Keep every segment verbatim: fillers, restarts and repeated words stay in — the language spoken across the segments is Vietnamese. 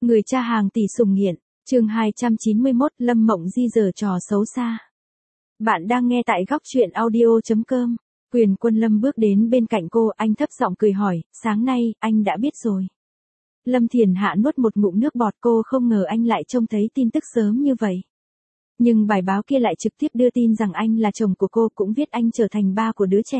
Người cha hàng tỷ sủng nghiện, chương hai trăm chín mươi mốt, Lâm Mộng Di giở trò xấu xa. Bạn đang nghe tại góc truyện audio chấm com. Quyền Quân Lâm bước đến bên cạnh cô, anh thấp giọng cười hỏi, sáng nay, anh đã biết rồi. Lâm Thiền Hạ nuốt một ngụm nước bọt, cô không ngờ anh lại trông thấy tin tức sớm như vậy. Nhưng bài báo kia lại trực tiếp đưa tin rằng anh là chồng của cô, cũng viết anh trở thành ba của đứa trẻ.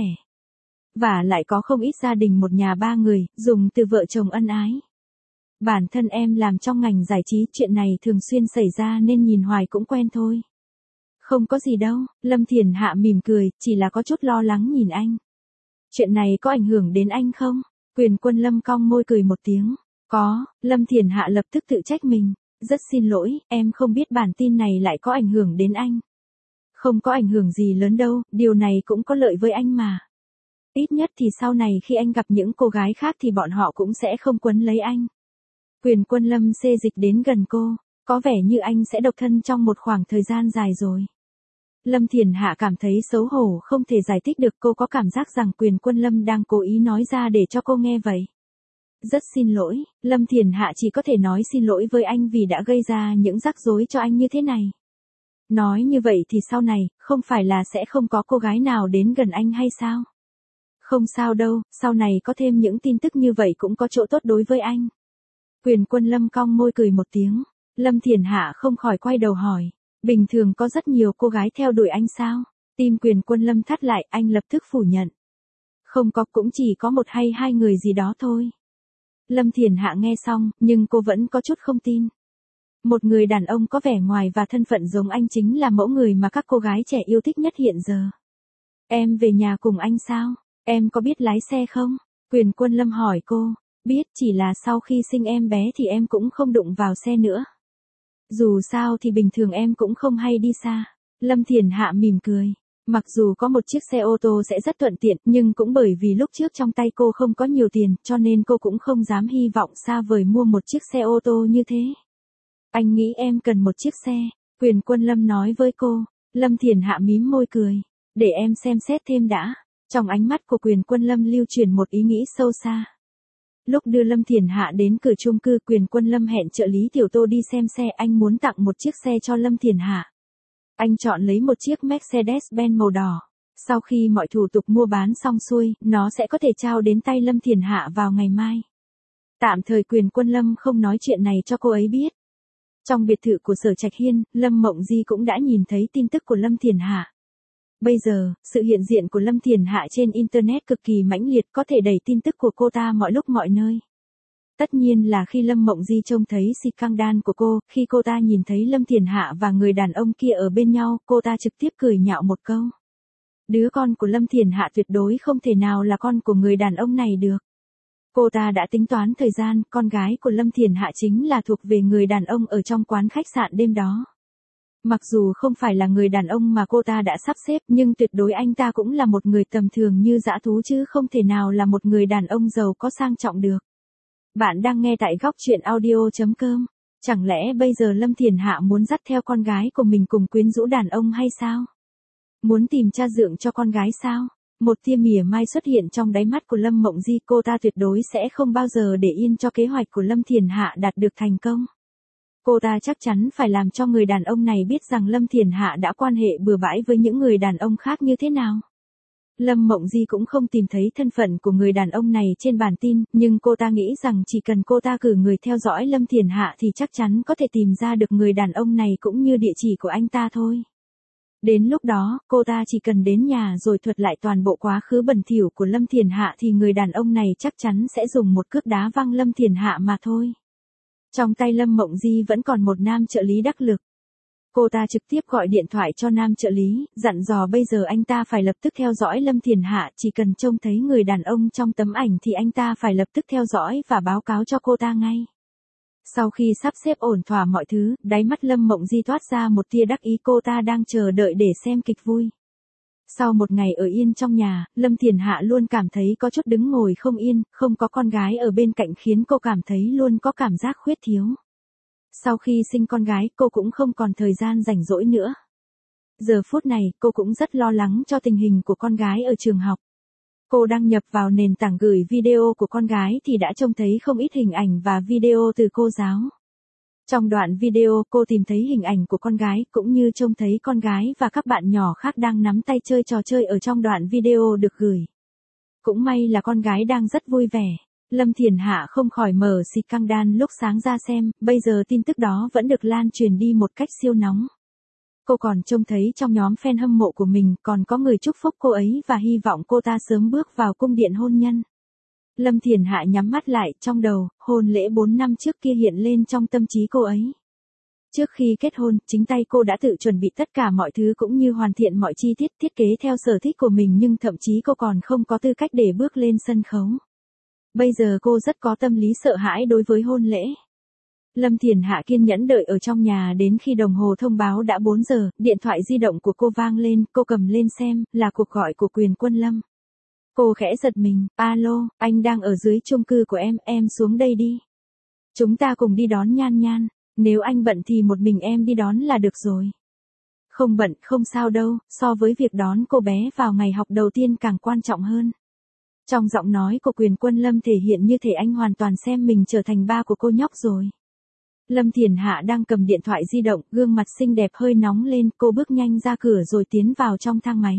Và lại có không ít gia đình một nhà ba người, dùng từ vợ chồng ân ái. Bản thân em làm trong ngành giải trí, chuyện này thường xuyên xảy ra nên nhìn hoài cũng quen thôi. Không có gì đâu, Lâm Thiền Hạ mỉm cười, chỉ là có chút lo lắng nhìn anh. Chuyện này có ảnh hưởng đến anh không? Quyền Quân Lâm cong môi cười một tiếng. Có, Lâm Thiền Hạ lập tức tự trách mình. Rất xin lỗi, em không biết bản tin này lại có ảnh hưởng đến anh. Không có ảnh hưởng gì lớn đâu, điều này cũng có lợi với anh mà. Ít nhất thì sau này khi anh gặp những cô gái khác thì bọn họ cũng sẽ không quấn lấy anh. Quyền Quân Lâm xê dịch đến gần cô, có vẻ như anh sẽ độc thân trong một khoảng thời gian dài rồi. Lâm Thiền Hạ cảm thấy xấu hổ không thể giải thích được, cô có cảm giác rằng Quyền Quân Lâm đang cố ý nói ra để cho cô nghe vậy. Rất xin lỗi, Lâm Thiền Hạ chỉ có thể nói xin lỗi với anh vì đã gây ra những rắc rối cho anh như thế này. Nói như vậy thì sau này, không phải là sẽ không có cô gái nào đến gần anh hay sao? Không sao đâu, sau này có thêm những tin tức như vậy cũng có chỗ tốt đối với anh. Quyền Quân Lâm cong môi cười một tiếng. Lâm Thiền Hạ không khỏi quay đầu hỏi. Bình thường có rất nhiều cô gái theo đuổi anh sao? Tim Quyền Quân Lâm thắt lại, anh lập tức phủ nhận. Không có, cũng chỉ có một hay hai người gì đó thôi. Lâm Thiền Hạ nghe xong, nhưng cô vẫn có chút không tin. Một người đàn ông có vẻ ngoài và thân phận giống anh chính là mẫu người mà các cô gái trẻ yêu thích nhất hiện giờ. Em về nhà cùng anh sao? Em có biết lái xe không? Quyền Quân Lâm hỏi cô. Biết, chỉ là sau khi sinh em bé thì em cũng không đụng vào xe nữa. Dù sao thì bình thường em cũng không hay đi xa. Lâm Thiền Hạ mỉm cười. Mặc dù có một chiếc xe ô tô sẽ rất thuận tiện, nhưng cũng bởi vì lúc trước trong tay cô không có nhiều tiền, cho nên cô cũng không dám hy vọng xa vời mua một chiếc xe ô tô như thế. Anh nghĩ em cần một chiếc xe, Quyền Quân Lâm nói với cô. Lâm Thiền Hạ mím môi cười. Để em xem xét thêm đã. Trong ánh mắt của Quyền Quân Lâm lưu truyền một ý nghĩ sâu xa. Lúc đưa Lâm Thiền Hạ đến cửa chung cư, Quyền Quân Lâm hẹn trợ lý Tiểu Tô đi xem xe, anh muốn tặng một chiếc xe cho Lâm Thiền Hạ. Anh chọn lấy một chiếc Mercedes-Benz màu đỏ. Sau khi mọi thủ tục mua bán xong xuôi, nó sẽ có thể trao đến tay Lâm Thiền Hạ vào ngày mai. Tạm thời Quyền Quân Lâm không nói chuyện này cho cô ấy biết. Trong biệt thự của Sở Trạch Hiên, Lâm Mộng Di cũng đã nhìn thấy tin tức của Lâm Thiền Hạ. Bây giờ, sự hiện diện của Lâm Thiền Hạ trên Internet cực kỳ mãnh liệt, có thể đẩy tin tức của cô ta mọi lúc mọi nơi. Tất nhiên là khi Lâm Mộng Di trông thấy scandal của cô, khi cô ta nhìn thấy Lâm Thiền Hạ và người đàn ông kia ở bên nhau, cô ta trực tiếp cười nhạo một câu. Đứa con của Lâm Thiền Hạ tuyệt đối không thể nào là con của người đàn ông này được. Cô ta đã tính toán thời gian, con gái của Lâm Thiền Hạ chính là thuộc về người đàn ông ở trong quán khách sạn đêm đó. Mặc dù không phải là người đàn ông mà cô ta đã sắp xếp, nhưng tuyệt đối anh ta cũng là một người tầm thường như dã thú chứ không thể nào là một người đàn ông giàu có sang trọng được. Bạn đang nghe tại góc truyện audio chấm com. Chẳng lẽ bây giờ Lâm Thiền Hạ muốn dắt theo con gái của mình cùng quyến rũ đàn ông hay sao? Muốn tìm cha dượng cho con gái sao? Một tia mỉa mai xuất hiện trong đáy mắt của Lâm Mộng Di, cô ta tuyệt đối sẽ không bao giờ để yên cho kế hoạch của Lâm Thiền Hạ đạt được thành công. Cô ta chắc chắn phải làm cho người đàn ông này biết rằng Lâm Thiền Hạ đã quan hệ bừa bãi với những người đàn ông khác như thế nào. Lâm Mộng Di cũng không tìm thấy thân phận của người đàn ông này trên bản tin, nhưng cô ta nghĩ rằng chỉ cần cô ta cử người theo dõi Lâm Thiền Hạ thì chắc chắn có thể tìm ra được người đàn ông này cũng như địa chỉ của anh ta thôi. Đến lúc đó, cô ta chỉ cần đến nhà rồi thuật lại toàn bộ quá khứ bẩn thỉu của Lâm Thiền Hạ thì người đàn ông này chắc chắn sẽ dùng một cước đá văng Lâm Thiền Hạ mà thôi. Trong tay Lâm Mộng Di vẫn còn một nam trợ lý đắc lực. Cô ta trực tiếp gọi điện thoại cho nam trợ lý, dặn dò bây giờ anh ta phải lập tức theo dõi Lâm Thiền Hạ, chỉ cần trông thấy người đàn ông trong tấm ảnh thì anh ta phải lập tức theo dõi và báo cáo cho cô ta ngay. Sau khi sắp xếp ổn thỏa mọi thứ, đáy mắt Lâm Mộng Di toát ra một tia đắc ý, cô ta đang chờ đợi để xem kịch vui. Sau một ngày ở yên trong nhà, Lâm Thiền Hạ luôn cảm thấy có chút đứng ngồi không yên, không có con gái ở bên cạnh khiến cô cảm thấy luôn có cảm giác khuyết thiếu. Sau khi sinh con gái, cô cũng không còn thời gian rảnh rỗi nữa. Giờ phút này, cô cũng rất lo lắng cho tình hình của con gái ở trường học. Cô đăng nhập vào nền tảng gửi video của con gái thì đã trông thấy không ít hình ảnh và video từ cô giáo. Trong đoạn video cô tìm thấy hình ảnh của con gái cũng như trông thấy con gái và các bạn nhỏ khác đang nắm tay chơi trò chơi ở trong đoạn video được gửi. Cũng may là con gái đang rất vui vẻ. Lâm Thiển Hạ không khỏi mở xịt căng đan lúc sáng ra xem, bây giờ tin tức đó vẫn được lan truyền đi một cách siêu nóng. Cô còn trông thấy trong nhóm fan hâm mộ của mình còn có người chúc phúc cô ấy và hy vọng cô ta sớm bước vào cung điện hôn nhân. Lâm Thiển Hạ nhắm mắt lại, trong đầu, hôn lễ bốn năm trước kia hiện lên trong tâm trí cô ấy. Trước khi kết hôn, chính tay cô đã tự chuẩn bị tất cả mọi thứ cũng như hoàn thiện mọi chi tiết thiết kế theo sở thích của mình, nhưng thậm chí cô còn không có tư cách để bước lên sân khấu. Bây giờ cô rất có tâm lý sợ hãi đối với hôn lễ. Lâm Thiển Hạ kiên nhẫn đợi ở trong nhà đến khi đồng hồ thông báo đã bốn giờ, điện thoại di động của cô vang lên, cô cầm lên xem, là cuộc gọi của Quyền Quân Lâm. Cô khẽ giật mình, alo, anh đang ở dưới chung cư của em, em xuống đây đi. Chúng ta cùng đi đón Nhan Nhan, nếu anh bận thì một mình em đi đón là được rồi. Không bận, không sao đâu, so với việc đón cô bé vào ngày học đầu tiên càng quan trọng hơn. Trong giọng nói của Quyền Quân Lâm thể hiện như thể anh hoàn toàn xem mình trở thành ba của cô nhóc rồi. Lâm Thiển Hạ đang cầm điện thoại di động, gương mặt xinh đẹp hơi nóng lên, cô bước nhanh ra cửa rồi tiến vào trong thang máy.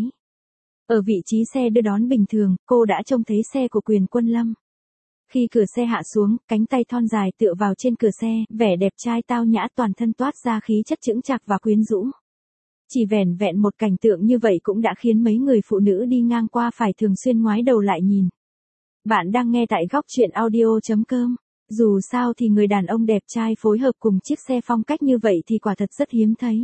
Ở vị trí xe đưa đón bình thường, cô đã trông thấy xe của Quyền Quân Lâm. Khi cửa xe hạ xuống, cánh tay thon dài tựa vào trên cửa xe, vẻ đẹp trai tao nhã toàn thân toát ra khí chất chững chạc và quyến rũ. Chỉ vẻn vẹn một cảnh tượng như vậy cũng đã khiến mấy người phụ nữ đi ngang qua phải thường xuyên ngoái đầu lại nhìn. Bạn đang nghe tại góc truyện audio chấm com. Dù sao thì người đàn ông đẹp trai phối hợp cùng chiếc xe phong cách như vậy thì quả thật rất hiếm thấy.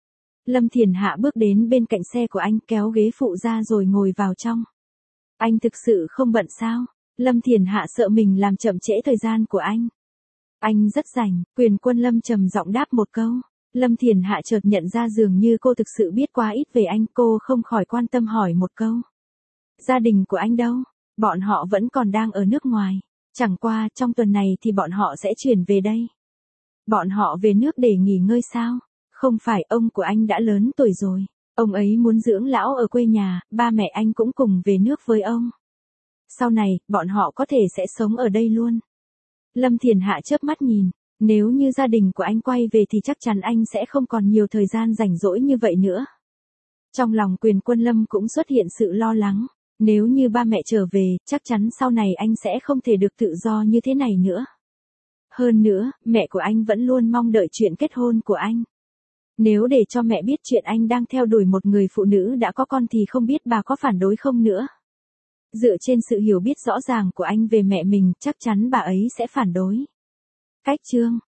Lâm Thiển Hạ bước đến bên cạnh xe của anh, kéo ghế phụ ra rồi ngồi vào trong. Anh thực sự không bận sao? Lâm Thiển Hạ sợ mình làm chậm trễ thời gian của anh. Anh rất rảnh, Quyền Quân Lâm trầm giọng đáp một câu. Lâm Thiển Hạ chợt nhận ra dường như cô thực sự biết quá ít về anh, cô không khỏi quan tâm hỏi một câu. Gia đình của anh đâu? Bọn họ vẫn còn đang ở nước ngoài. Chẳng qua, trong tuần này thì bọn họ sẽ chuyển về đây. Bọn họ về nước để nghỉ ngơi sao? Không phải, ông của anh đã lớn tuổi rồi. Ông ấy muốn dưỡng lão ở quê nhà, ba mẹ anh cũng cùng về nước với ông. Sau này, bọn họ có thể sẽ sống ở đây luôn. Lâm Thiển Hạ chớp mắt nhìn. Nếu như gia đình của anh quay về thì chắc chắn anh sẽ không còn nhiều thời gian rảnh rỗi như vậy nữa. Trong lòng Quyền Quân Lâm cũng xuất hiện sự lo lắng. Nếu như ba mẹ trở về, chắc chắn sau này anh sẽ không thể được tự do như thế này nữa. Hơn nữa, mẹ của anh vẫn luôn mong đợi chuyện kết hôn của anh. Nếu để cho mẹ biết chuyện anh đang theo đuổi một người phụ nữ đã có con thì không biết bà có phản đối không nữa. Dựa trên sự hiểu biết rõ ràng của anh về mẹ mình, chắc chắn bà ấy sẽ phản đối. Cách chương